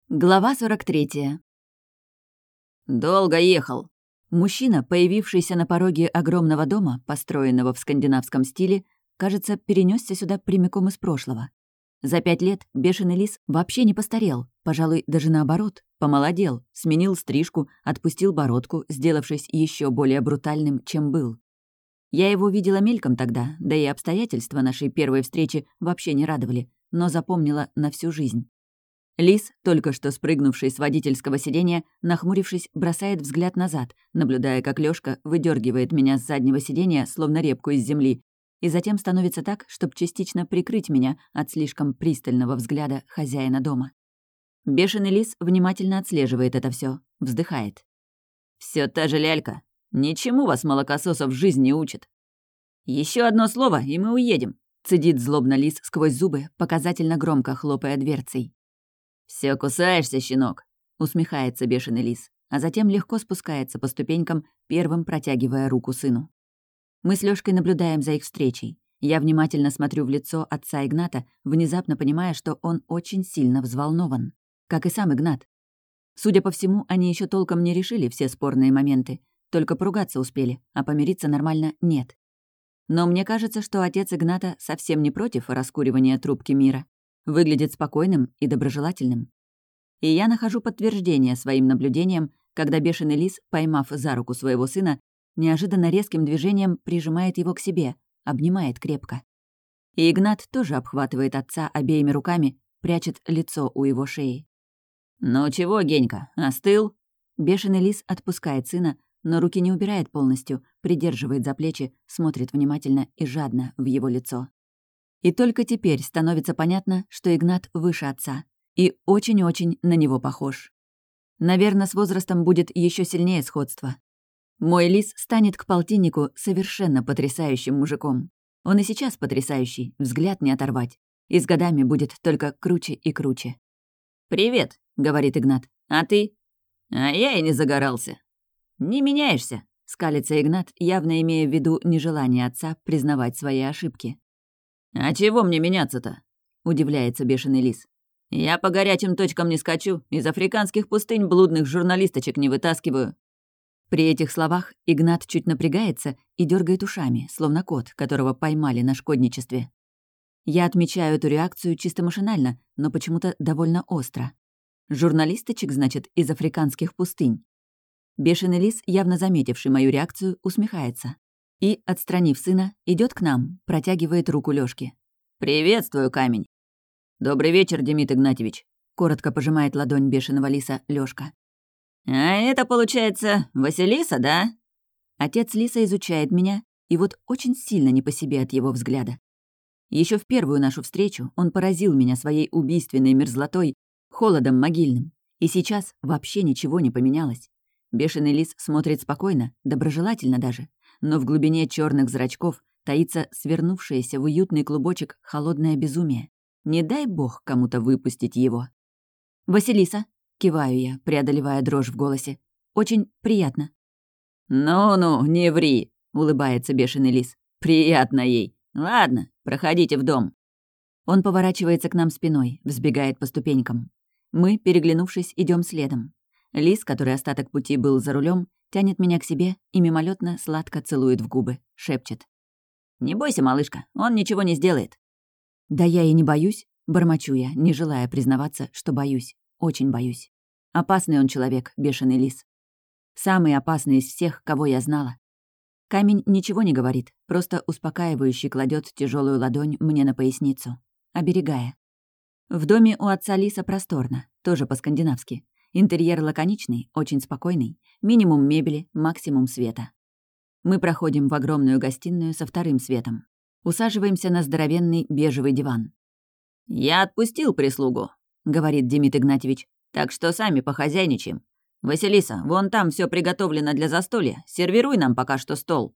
Глава 43. «Долго ехал». Мужчина, появившийся на пороге огромного дома, построенного в скандинавском стиле, кажется, перенесся сюда прямиком из прошлого. За 5 лет бешеный лис вообще не постарел, пожалуй, даже наоборот, помолодел, сменил стрижку, отпустил бородку, сделавшись еще более брутальным, чем был. Я его видела мельком тогда, да и обстоятельства нашей первой встречи вообще не радовали, но запомнила на всю жизнь. Лис, только что спрыгнувший с водительского сиденья, нахмурившись, бросает взгляд назад, наблюдая, как Лёшка выдергивает меня с заднего сиденья, словно репку из земли, и затем становится так, чтобы частично прикрыть меня от слишком пристального взгляда хозяина дома. Бешеный лис внимательно отслеживает это все, вздыхает. Все та же лялька. Ничему вас, молокососов, жизнь не учит. Еще одно слово, и мы уедем», — цедит злобно лис сквозь зубы, показательно громко хлопая дверцей. Все кусаешься, щенок», — усмехается бешеный лис, а затем легко спускается по ступенькам, первым протягивая руку сыну. Мы с Лёшкой наблюдаем за их встречей. Я внимательно смотрю в лицо отца Игната, внезапно понимая, что он очень сильно взволнован. Как и сам Игнат. Судя по всему, они еще толком не решили все спорные моменты, только поругаться успели, а помириться нормально нет. Но мне кажется, что отец Игната совсем не против раскуривания трубки мира. Выглядит спокойным и доброжелательным. И я нахожу подтверждение своим наблюдениям, когда бешеный лис, поймав за руку своего сына, неожиданно резким движением прижимает его к себе, обнимает крепко. И Игнат тоже обхватывает отца обеими руками, прячет лицо у его шеи. «Ну чего, Генька, остыл?» Бешеный лис отпускает сына, но руки не убирает полностью, придерживает за плечи, смотрит внимательно и жадно в его лицо. И только теперь становится понятно, что Игнат выше отца и очень-очень на него похож. Наверное, с возрастом будет еще сильнее сходство. Мой лис станет к полтиннику совершенно потрясающим мужиком. Он и сейчас потрясающий, взгляд не оторвать. И с годами будет только круче и круче. «Привет», — говорит Игнат. «А ты?» «А я и не загорался». «Не меняешься», — скалится Игнат, явно имея в виду нежелание отца признавать свои ошибки. «А чего мне меняться-то?» — удивляется бешеный лис. «Я по горячим точкам не скачу, из африканских пустынь блудных журналисточек не вытаскиваю». При этих словах Игнат чуть напрягается и дергает ушами, словно кот, которого поймали на шкодничестве. Я отмечаю эту реакцию чисто машинально, но почему-то довольно остро. Журналисточек, значит, из африканских пустынь. Бешеный лис, явно заметивший мою реакцию, усмехается. И, отстранив сына, идет к нам, протягивает руку Лёшке. «Приветствую, камень!» «Добрый вечер, Демид Игнатьевич!» Коротко пожимает ладонь бешеного лиса Лёшка. «А это, получается, Василиса, да?» Отец лиса изучает меня, и вот очень сильно не по себе от его взгляда. Еще в первую нашу встречу он поразил меня своей убийственной мерзлотой, холодом могильным, и сейчас вообще ничего не поменялось. Бешеный лис смотрит спокойно, доброжелательно даже, но в глубине черных зрачков таится свернувшееся в уютный клубочек холодное безумие. Не дай бог кому-то выпустить его. «Василиса», — киваю я, преодолевая дрожь в голосе, — «очень приятно». «Ну-ну, не ври», — улыбается бешеный лис. «Приятно ей. Ладно, проходите в дом». Он поворачивается к нам спиной, взбегает по ступенькам. Мы, переглянувшись, идем следом. Лис, который остаток пути был за рулем, тянет меня к себе и мимолетно сладко целует в губы, шепчет. «Не бойся, малышка, он ничего не сделает». «Да я и не боюсь», — бормочу я, не желая признаваться, что боюсь, очень боюсь. Опасный он человек, бешеный лис. Самый опасный из всех, кого я знала. Камень ничего не говорит, просто успокаивающе кладет тяжелую ладонь мне на поясницу, оберегая. В доме у отца лиса просторно, тоже по-скандинавски. Интерьер лаконичный, очень спокойный, минимум мебели, максимум света. Мы проходим в огромную гостиную со вторым светом. Усаживаемся на здоровенный бежевый диван. «Я отпустил прислугу», — говорит Демид Игнатьевич, «так что сами похозяйничаем. Василиса, вон там все приготовлено для застолья, сервируй нам пока что стол».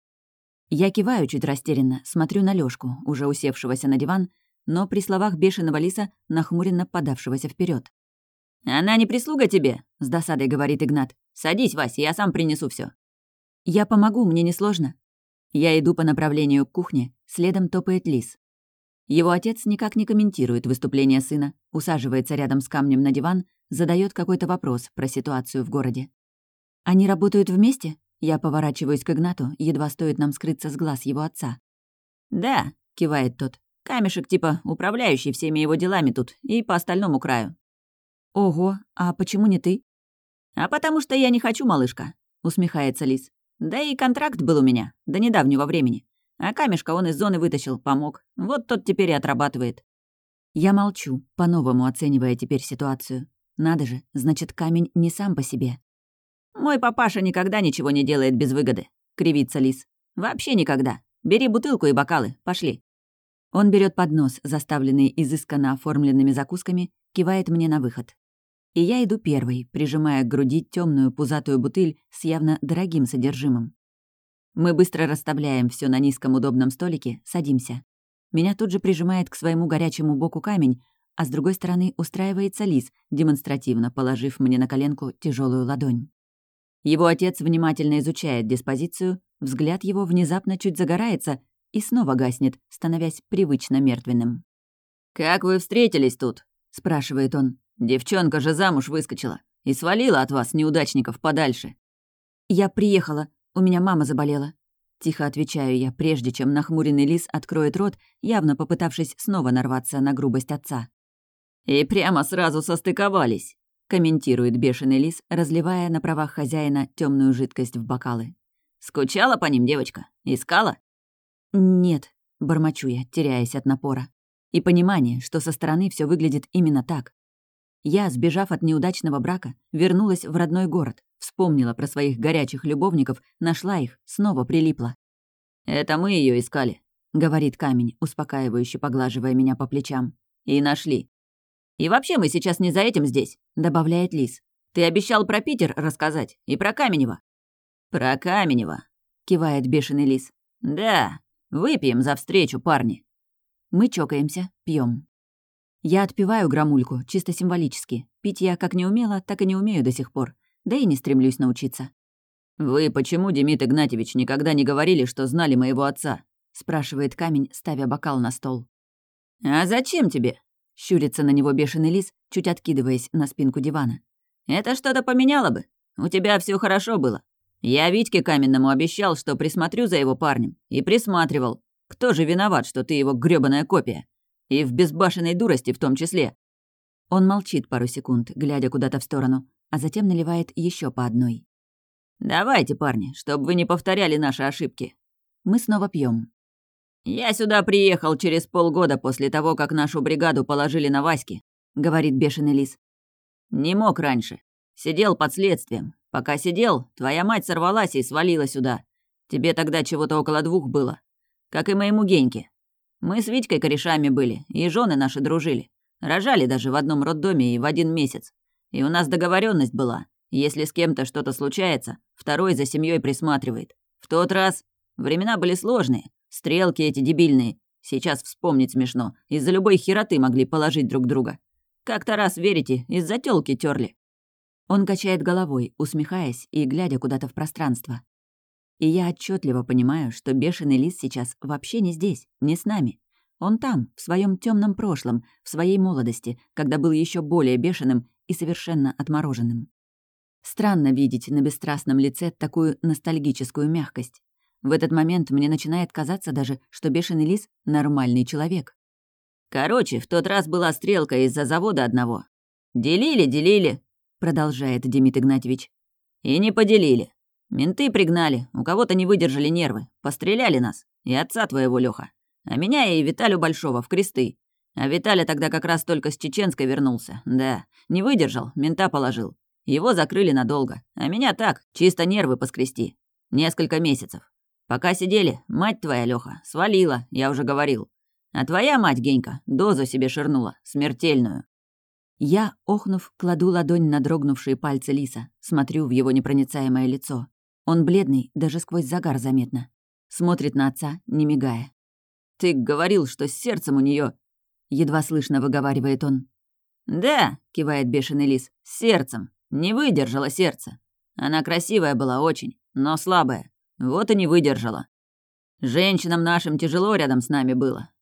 Я киваю чуть растерянно, смотрю на Лёшку, уже усевшегося на диван, но при словах бешеного лиса нахмуренно подавшегося вперед. «Она не прислуга тебе?» — с досадой говорит Игнат. «Садись, Вась, я сам принесу все. «Я помогу, мне несложно». Я иду по направлению к кухне, следом топает лис. Его отец никак не комментирует выступление сына, усаживается рядом с камнем на диван, задает какой-то вопрос про ситуацию в городе. «Они работают вместе?» Я поворачиваюсь к Игнату, едва стоит нам скрыться с глаз его отца. «Да», — кивает тот, — «камешек типа управляющий всеми его делами тут и по остальному краю». «Ого, а почему не ты?» «А потому что я не хочу, малышка», — усмехается Лис. «Да и контракт был у меня до недавнего времени. А камешка он из зоны вытащил, помог. Вот тот теперь и отрабатывает». Я молчу, по-новому оценивая теперь ситуацию. Надо же, значит, камень не сам по себе. «Мой папаша никогда ничего не делает без выгоды», — кривится Лис. «Вообще никогда. Бери бутылку и бокалы, пошли». Он берет поднос, заставленный изысканно оформленными закусками, кивает мне на выход. И я иду первой, прижимая к груди темную пузатую бутыль с явно дорогим содержимым. Мы быстро расставляем все на низком удобном столике, садимся. Меня тут же прижимает к своему горячему боку камень, а с другой стороны устраивается Лис, демонстративно положив мне на коленку тяжелую ладонь. Его отец внимательно изучает диспозицию, взгляд его внезапно чуть загорается и снова гаснет, становясь привычно мертвенным. «Как вы встретились тут?» — спрашивает он. «Девчонка же замуж выскочила и свалила от вас, неудачников, подальше». «Я приехала, у меня мама заболела». Тихо отвечаю я, прежде чем нахмуренный Лис откроет рот, явно попытавшись снова нарваться на грубость отца. «И прямо сразу состыковались», — комментирует бешеный Лис, разливая на правах хозяина темную жидкость в бокалы. «Скучала по ним девочка? Искала?» «Нет», — бормочу я, теряясь от напора. И понимание, что со стороны все выглядит именно так. Я, сбежав от неудачного брака, вернулась в родной город, вспомнила про своих горячих любовников, нашла их, снова прилипла. «Это мы ее искали», — говорит камень, успокаивающе поглаживая меня по плечам. «И нашли. И вообще мы сейчас не за этим здесь», — добавляет Лис. «Ты обещал про Питер рассказать и про Каменева». «Про Каменева», — кивает бешеный Лис. «Да, выпьем за встречу, парни». Мы чокаемся, пьем. Я отпиваю грамульку, чисто символически. Пить я как не умела, так и не умею до сих пор. Да и не стремлюсь научиться. «Вы почему, Демид Игнатьевич, никогда не говорили, что знали моего отца?» — спрашивает камень, ставя бокал на стол. «А зачем тебе?» — щурится на него бешеный Лис, чуть откидываясь на спинку дивана. «Это что-то поменяло бы. У тебя все хорошо было. Я Витьке Каменному обещал, что присмотрю за его парнем. И присматривал. Кто же виноват, что ты его грёбаная копия? И в безбашенной дурости в том числе». Он молчит пару секунд, глядя куда-то в сторону, а затем наливает еще по одной. «Давайте, парни, чтобы вы не повторяли наши ошибки». Мы снова пьем. «Я сюда приехал через полгода после того, как нашу бригаду положили на Ваське», — говорит бешеный Лис. «Не мог раньше. Сидел под следствием. Пока сидел, твоя мать сорвалась и свалила сюда. Тебе тогда чего-то около 2 было. Как и моему Геньке. Мы с Витькой корешами были, и жены наши дружили. Рожали даже в одном роддоме и в 1 месяц. И у нас договоренность была. Если с кем-то что-то случается, второй за семьей присматривает. В тот раз времена были сложные, стрелки эти дебильные. Сейчас вспомнить смешно. Из-за любой хероты могли положить друг друга. Как-то раз, верите, из-за тёлки тёрли». Он качает головой, усмехаясь и глядя куда-то в пространство. И я отчетливо понимаю, что бешеный Лис сейчас вообще не здесь, не с нами. Он там, в своем темном прошлом, в своей молодости, когда был еще более бешеным и совершенно отмороженным. Странно видеть на бесстрастном лице такую ностальгическую мягкость. В этот момент мне начинает казаться даже, что бешеный Лис — нормальный человек. «Короче, в тот раз была стрелка из-за завода одного. Делили», — продолжает Демид Игнатьевич. «И не поделили. Менты пригнали, у кого-то не выдержали нервы, постреляли нас, и отца твоего, Лёха. А меня и Виталю Большого в кресты. А Виталя тогда как раз только с Чеченской вернулся. Да, не выдержал, мента положил. Его закрыли надолго, а меня так, чисто нервы поскрести. Несколько месяцев. Пока сидели, мать твоя, Лёха, свалила, я уже говорил. А твоя мать, Генька, дозу себе ширнула, смертельную». Я, охнув, кладу ладонь на дрогнувшие пальцы Лиса, смотрю в его непроницаемое лицо. Он бледный, даже сквозь загар заметно. Смотрит на отца, не мигая. «Ты говорил, что с сердцем у неё...» Едва слышно выговаривает он. «Да», — кивает бешеный Лис, — «с сердцем. Не выдержала сердце. Она красивая была очень, но слабая. Вот и не выдержала. Женщинам нашим тяжело рядом с нами было.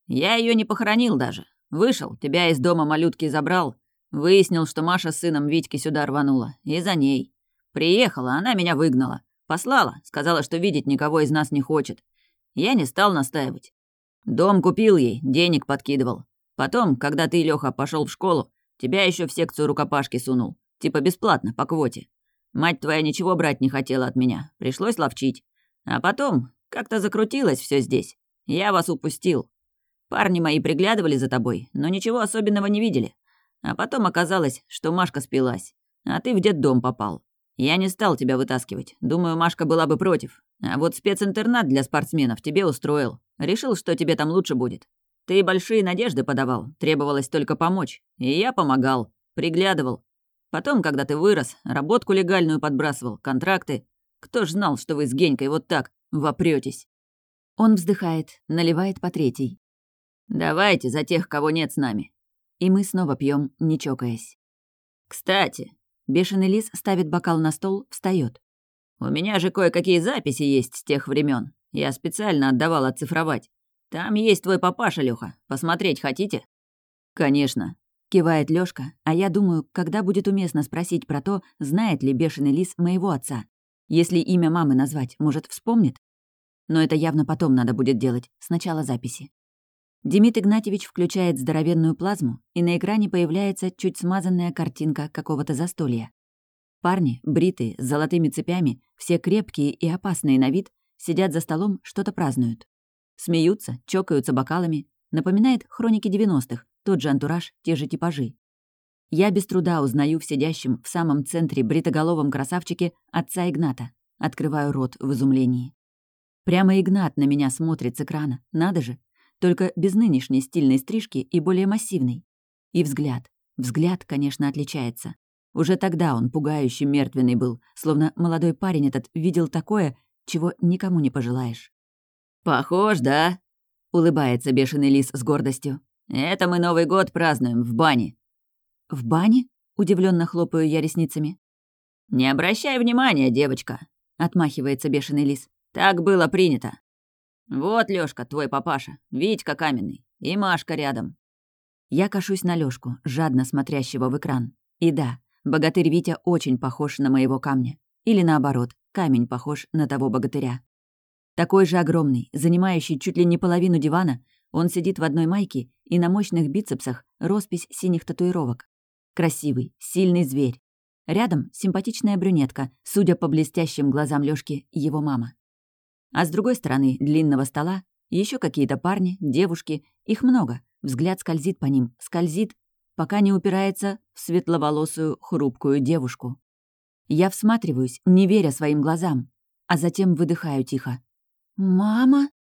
Я ее не похоронил даже. Вышел, тебя из дома малютки забрал. Выяснил, что Маша с сыном Витьки сюда рванула. И за ней. Приехала, она меня выгнала. Послала, сказала, что видеть никого из нас не хочет. Я не стал настаивать. Дом купил ей, денег подкидывал. Потом, когда ты, Лёха, пошел в школу, тебя еще в секцию рукопашки сунул. Типа бесплатно, по квоте. Мать твоя ничего брать не хотела от меня. Пришлось ловчить. А потом как-то закрутилось все здесь. Я вас упустил. Парни мои приглядывали за тобой, но ничего особенного не видели. А потом оказалось, что Машка спилась. А ты в детдом попал. Я не стал тебя вытаскивать. Думаю, Машка была бы против. А вот специнтернат для спортсменов тебе устроил. Решил, что тебе там лучше будет. Ты большие надежды подавал, требовалось только помочь. И я помогал, приглядывал. Потом, когда ты вырос, работку легальную подбрасывал, контракты. Кто ж знал, что вы с Генькой вот так вопрётесь? Он вздыхает, наливает по третий. «Давайте за тех, кого нет с нами». И мы снова пьем, не чокаясь. «Кстати», — бешеный лис ставит бокал на стол, встает. «У меня же кое-какие записи есть с тех времен. Я специально отдавал оцифровать. Там есть твой папаша, Лёха. Посмотреть хотите?» «Конечно», — кивает Лёшка, а я думаю, когда будет уместно спросить про то, знает ли бешеный лис моего отца. Если имя мамы назвать, может, вспомнит? Но это явно потом надо будет делать, сначала записи. Демид Игнатьевич включает здоровенную плазму, и на экране появляется чуть смазанная картинка какого-то застолья. Парни, бритые, с золотыми цепями, все крепкие и опасные на вид, сидят за столом, что-то празднуют. Смеются, чокаются бокалами. Напоминает хроники 90-х, тот же антураж, те же типажи. Я без труда узнаю в сидящем в самом центре бритоголовом красавчике отца Игната. Открываю рот в изумлении. Прямо Игнат на меня смотрит с экрана, надо же. Только без нынешней стильной стрижки и более массивной. И взгляд. Взгляд, конечно, отличается. Уже тогда он пугающе мертвенный был, словно молодой парень этот видел такое, чего никому не пожелаешь. «Похож, да?» — улыбается бешеный лис с гордостью. «Это мы Новый год празднуем в бане». «В бане?» — удивленно хлопаю я ресницами. «Не обращай внимания, девочка», — отмахивается бешеный лис. «Так было принято». «Вот, Лёшка, твой папаша, Витька каменный, и Машка рядом». Я кашусь на Лёшку, жадно смотрящего в экран. И да, богатырь Витя очень похож на моего камня. Или наоборот, камень похож на того богатыря. Такой же огромный, занимающий чуть ли не половину дивана, он сидит в одной майке, и на мощных бицепсах роспись синих татуировок. Красивый, сильный зверь. Рядом симпатичная брюнетка, судя по блестящим глазам Лёшки, его мама. А с другой стороны длинного стола еще какие-то парни, девушки, их много. Взгляд скользит по ним, скользит, пока не упирается в светловолосую хрупкую девушку. Я всматриваюсь, не веря своим глазам, а затем выдыхаю тихо. «Мама?»